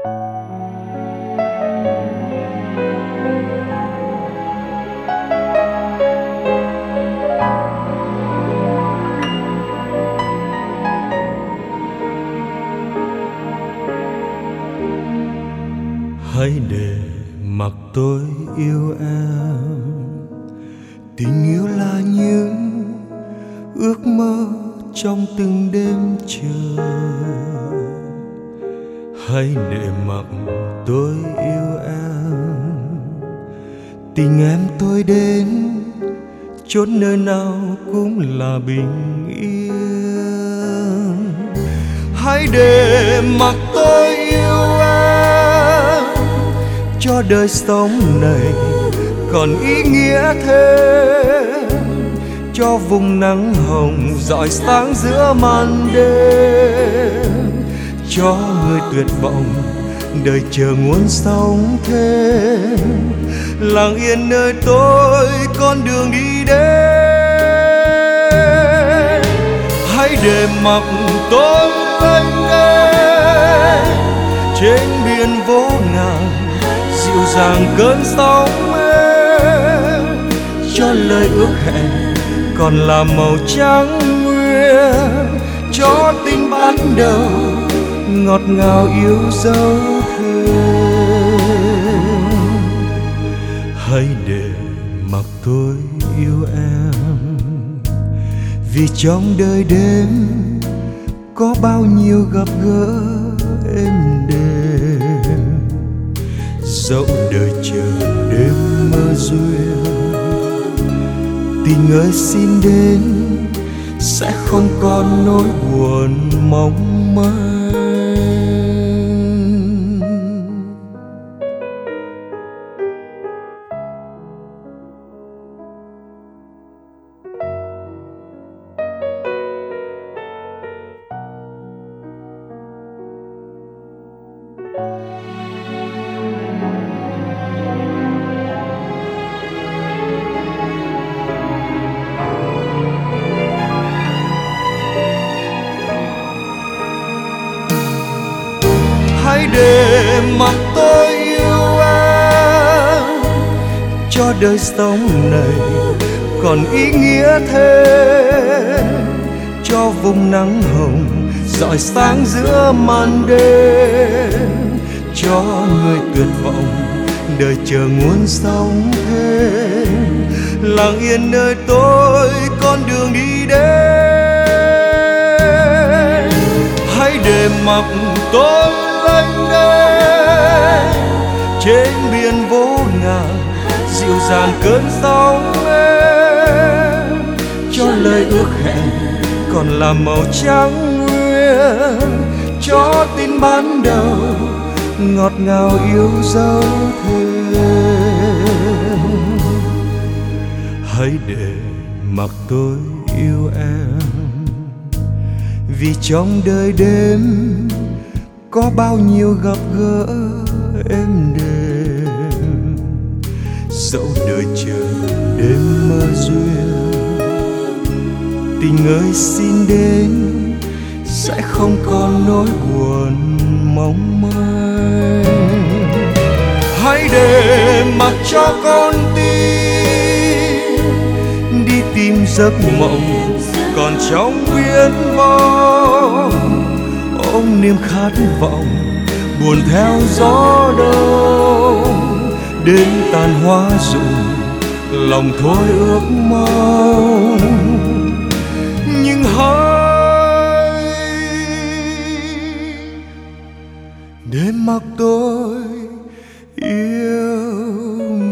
Hãy để mặc tôi yêu em. Tình yêu là những ước mơ trong từng đêm chờ. Hãy để mặc tôi yêu em. Tình em tôi đến chốn nơi nào cũng là bình yên. Hãy để mặc tôi yêu em, cho đời sống này còn ý nghĩa thêm, cho vùng nắng hồng rọi sáng giữa màn đêm, cho người tuyệt vọng đời chờ muốn sống thêm, lặng yên nơi tôi con đường đi đến. Hãy để mặc tôi lênh đênh trên biển vô ngàn, dịu dàng cơn sóng êm, cho lời ước hẹn còn là màu trắng nguyên, cho tình ban đầu ngọt ngào yêu dấu thêm. Hãy để mặc tôi yêu em, vì trong đời đêm có bao nhiêu gặp gỡ êm đềm. Dẫu đời chờ đêm mơ duyên, tình ơi xin đến sẽ không còn nỗi buồn mong manh. Hãy để mặc tôi yêu em, cho đời sống này còn ý nghĩa thêm, cho vùng nắng hồng rọi sáng giữa màn đêm, cho người tuyệt vọng đời chờ muốn sống thêm, lặng yên nơi tôi con đường đi đến. Hãy để mặc tôi lênh đênh trên biển vô ngàn, dịu dàng cơn sóng êm, cho lời ước hẹn còn là màu trắng nguyên, cho tin ban đầu ngọt ngào yêu dấu thêm. Hãy để mặc tôi yêu em, vì trong đời đêm có bao nhiêu gặp gỡ êm đềm. Dẫu đời chờ đêm mơ duyên, tình ơi xin đến sẽ không còn nỗi buồn mong manh. Hãy để mặc cho con tim đi tìm giấc mộng còn trong viễn vọng, ôm niềm khát vọng buồn theo gió đông, đến tàn hoa rụng lòng thôi ước mong. Nhưng hãy để mặc tôi yêu